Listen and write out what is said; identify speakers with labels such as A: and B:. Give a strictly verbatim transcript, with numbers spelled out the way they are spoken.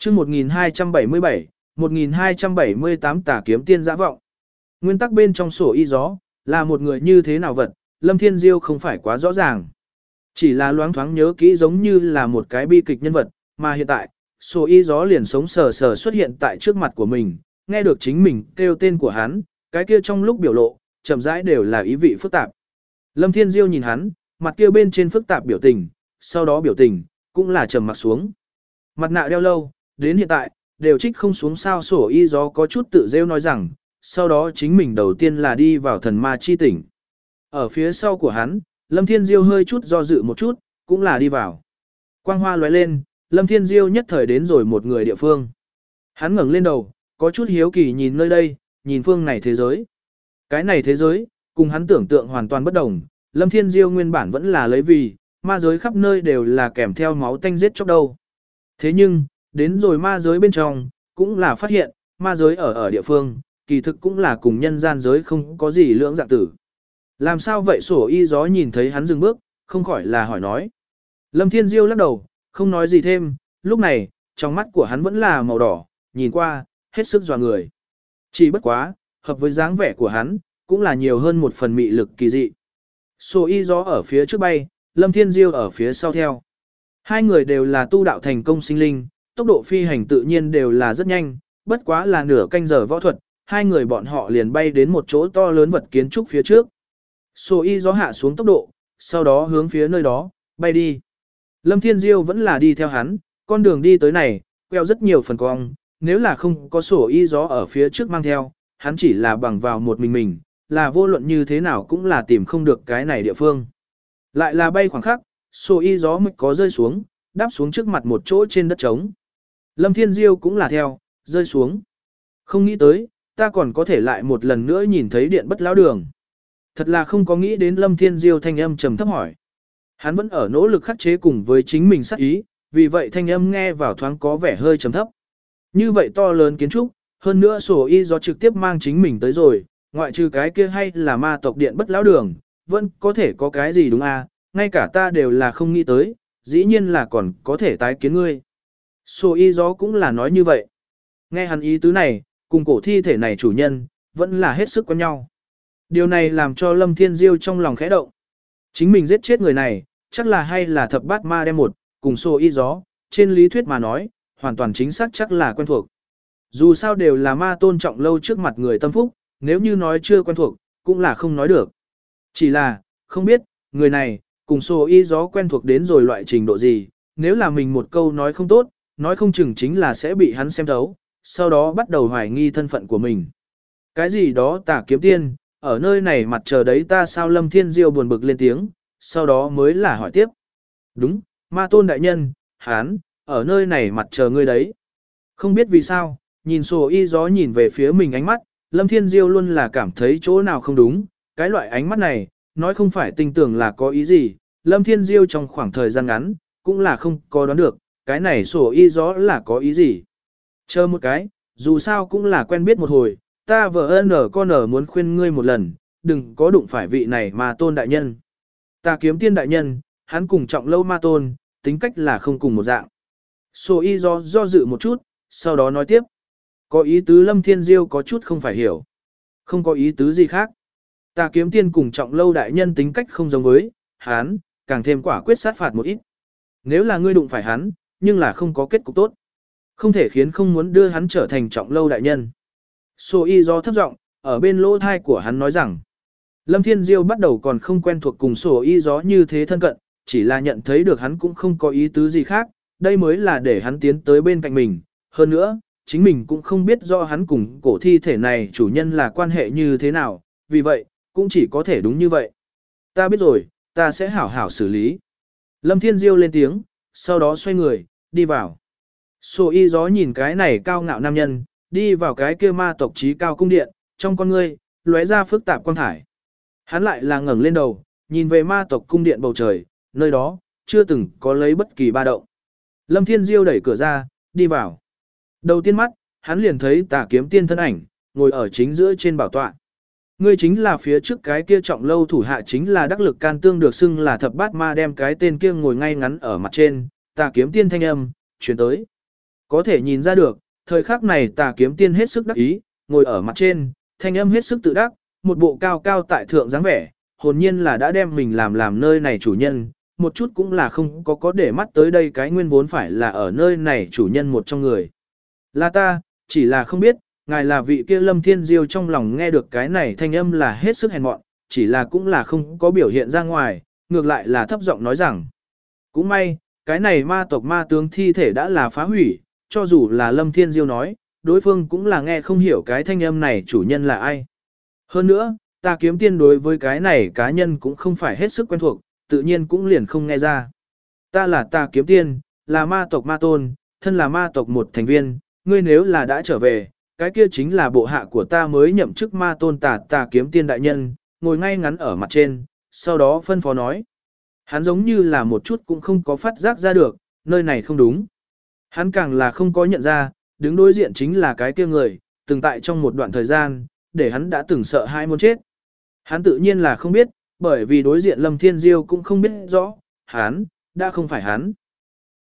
A: chương một nghìn hai trăm bảy mươi bảy, một nghìn hai trăm bảy mươi tám tà kiếm tiên dã vọng. Nguyên tắc bên trong sổ y gió, là một người như thế nào vật, Lâm Thiên Diêu không phải quá rõ ràng. Chỉ là loáng thoáng nhớ kỹ giống như là một cái bi kịch nhân vật, mà hiện tại, sổ y gió liền sống sờ sờ xuất hiện tại trước mặt của mình, nghe được chính mình kêu tên của hắn, cái kia trong lúc biểu lộ, chậm rãi đều là ý vị phức tạp. Lâm Thiên Diêu nhìn hắn, mặt kia bên trên phức tạp biểu tình, sau đó biểu tình, cũng là trầm mặt xuống. Mặt nạ đeo lâu, đến hiện tại, đều trích không xuống sao sổ y gió có chút tự rêu nói rằng, sau đó chính mình đầu tiên là đi vào thần ma chi tỉnh. Ở phía sau của hắn, Lâm Thiên Diêu hơi chút do dự một chút, cũng là đi vào. Quang hoa lóe lên, Lâm Thiên Diêu nhất thời đến rồi một người địa phương. Hắn ngẩng lên đầu, có chút hiếu kỳ nhìn nơi đây, nhìn phương này thế giới. Cái này thế giới, cùng hắn tưởng tượng hoàn toàn bất đồng, Lâm Thiên Diêu nguyên bản vẫn là lấy vì, ma giới khắp nơi đều là kèm theo máu tanh giết chóc đâu. Thế nhưng, đến rồi ma giới bên trong, cũng là phát hiện, ma giới ở ở địa phương, kỳ thực cũng là cùng nhân gian giới không có gì lưỡng dạng tử. Làm sao vậy sổ y gió nhìn thấy hắn dừng bước, không khỏi là hỏi nói. Lâm Thiên Diêu lắc đầu, không nói gì thêm, lúc này, trong mắt của hắn vẫn là màu đỏ, nhìn qua, hết sức dọa người. Chỉ bất quá, hợp với dáng vẻ của hắn, cũng là nhiều hơn một phần mị lực kỳ dị. Sổ y gió ở phía trước bay, Lâm Thiên Diêu ở phía sau theo. Hai người đều là tu đạo thành công sinh linh, tốc độ phi hành tự nhiên đều là rất nhanh, bất quá là nửa canh giờ võ thuật, hai người bọn họ liền bay đến một chỗ to lớn vật kiến trúc phía trước. Sổ y gió hạ xuống tốc độ, sau đó hướng phía nơi đó, bay đi. Lâm Thiên Diêu vẫn là đi theo hắn, con đường đi tới này, queo rất nhiều phần cong, nếu là không có sổ y gió ở phía trước mang theo, hắn chỉ là bằng vào một mình mình, là vô luận như thế nào cũng là tìm không được cái này địa phương. Lại là bay khoảng khắc, sổ y gió mới có rơi xuống, đáp xuống trước mặt một chỗ trên đất trống. Lâm Thiên Diêu cũng là theo, rơi xuống. Không nghĩ tới, ta còn có thể lại một lần nữa nhìn thấy điện bất lão đường. Thật là không có nghĩ đến Lâm Thiên Diêu thanh âm trầm thấp hỏi. Hắn vẫn ở nỗ lực khắc chế cùng với chính mình sát ý, vì vậy thanh âm nghe vào thoáng có vẻ hơi trầm thấp. Như vậy to lớn kiến trúc, hơn nữa sổ y do trực tiếp mang chính mình tới rồi, ngoại trừ cái kia hay là ma tộc điện bất lão đường, vẫn có thể có cái gì đúng à, ngay cả ta đều là không nghĩ tới, dĩ nhiên là còn có thể tái kiến ngươi. Sổ y gió cũng là nói như vậy. Nghe hắn ý tứ này, cùng cổ thi thể này chủ nhân, vẫn là hết sức quen nhau. Điều này làm cho Lâm Thiên Diêu trong lòng khẽ động. Chính mình giết chết người này, chắc là hay là thập bát ma đem một, cùng sổ y gió, trên lý thuyết mà nói, hoàn toàn chính xác chắc là quen thuộc. Dù sao đều là ma tôn trọng lâu trước mặt người tâm phúc, nếu như nói chưa quen thuộc, cũng là không nói được. Chỉ là, không biết, người này, cùng sổ y gió quen thuộc đến rồi loại trình độ gì, nếu là mình một câu nói không tốt, nói không chừng chính là sẽ bị hắn xem thấu, sau đó bắt đầu hoài nghi thân phận của mình. Cái gì đó tả kiếm tiên, ở nơi này mặt chờ đấy ta sao Lâm Thiên Diêu buồn bực lên tiếng, sau đó mới là hỏi tiếp. Đúng, ma tôn đại nhân, hán, ở nơi này mặt chờ ngươi đấy. Không biết vì sao, nhìn sổ y gió nhìn về phía mình ánh mắt, Lâm Thiên Diêu luôn là cảm thấy chỗ nào không đúng, cái loại ánh mắt này, nói không phải tinh tưởng là có ý gì, Lâm Thiên Diêu trong khoảng thời gian ngắn, cũng là không có đoán được, cái này sổ y gió là có ý gì. Chờ một cái, dù sao cũng là quen biết một hồi, ta vợ ơn ở con ở muốn khuyên ngươi một lần, đừng có đụng phải vị này ma tôn đại nhân. Ta kiếm tiên đại nhân, hắn cùng trọng lâu ma tôn, tính cách là không cùng một dạng. Sổ y do do dự một chút, sau đó nói tiếp. Có ý tứ Lâm Thiên Diêu có chút không phải hiểu. Không có ý tứ gì khác. Ta kiếm tiên cùng trọng lâu đại nhân tính cách không giống với, hắn, càng thêm quả quyết sát phạt một ít. Nếu là ngươi đụng phải hắn, nhưng là không có kết cục tốt. Không thể khiến không muốn đưa hắn trở thành trọng lâu đại nhân. Sô y do thấp giọng ở bên lỗ thai của hắn nói rằng. Lâm Thiên Diêu bắt đầu còn không quen thuộc cùng sổ y gió như thế thân cận, chỉ là nhận thấy được hắn cũng không có ý tứ gì khác, đây mới là để hắn tiến tới bên cạnh mình. Hơn nữa, chính mình cũng không biết do hắn cùng cổ thi thể này chủ nhân là quan hệ như thế nào, vì vậy, cũng chỉ có thể đúng như vậy. Ta biết rồi, ta sẽ hảo hảo xử lý. Lâm Thiên Diêu lên tiếng, sau đó xoay người, đi vào. Sổ y gió nhìn cái này cao ngạo nam nhân, đi vào cái kia ma tộc trí cao cung điện, trong con ngươi, lóe ra phức tạp quang thải. Hắn lại là ngẩng lên đầu, nhìn về ma tộc cung điện bầu trời, nơi đó, chưa từng có lấy bất kỳ ba động. Lâm Thiên Diêu đẩy cửa ra, đi vào. Đầu tiên mắt, hắn liền thấy Tà Kiếm Tiên thân ảnh, ngồi ở chính giữa trên bảo tọa. Ngươi chính là phía trước cái kia trọng lâu thủ hạ chính là đắc lực can tương được xưng là thập bát ma đem cái tên kia ngồi ngay ngắn ở mặt trên, Tà Kiếm Tiên thanh âm, chuyển tới. Có thể nhìn ra được, thời khắc này tà kiếm tiên hết sức đắc ý, ngồi ở mặt trên, thanh âm hết sức tự đắc, một bộ cao cao tại thượng dáng vẻ, hồn nhiên là đã đem mình làm làm nơi này chủ nhân, một chút cũng là không có có để mắt tới đây cái nguyên vốn phải là ở nơi này chủ nhân một trong người. Là ta, chỉ là không biết, ngài là vị kia Lâm Thiên Diêu trong lòng nghe được cái này thanh âm là hết sức hèn mọn, chỉ là cũng là không có biểu hiện ra ngoài, ngược lại là thấp giọng nói rằng. Cũng may, cái này ma tộc ma tướng thi thể đã là phá hủy, cho dù là Lâm Thiên Diêu nói, đối phương cũng là nghe không hiểu cái thanh âm này chủ nhân là ai. Hơn nữa, ta kiếm tiên đối với cái này cá nhân cũng không phải hết sức quen thuộc, tự nhiên cũng liền không nghe ra. Ta là ta kiếm tiên, là ma tộc ma tôn, thân là ma tộc một thành viên, ngươi nếu là đã trở về, cái kia chính là bộ hạ của ta mới nhậm chức ma tôn tà tà kiếm tiên đại nhân, ngồi ngay ngắn ở mặt trên, sau đó phân phó nói. Hắn giống như là một chút cũng không có phát giác ra được, nơi này không đúng. Hắn càng là không có nhận ra, đứng đối diện chính là cái kia người, từng tại trong một đoạn thời gian, để hắn đã từng sợ hai muốn chết. Hắn tự nhiên là không biết, bởi vì đối diện Lâm Thiên Diêu cũng không biết rõ, hắn, đã không phải hắn.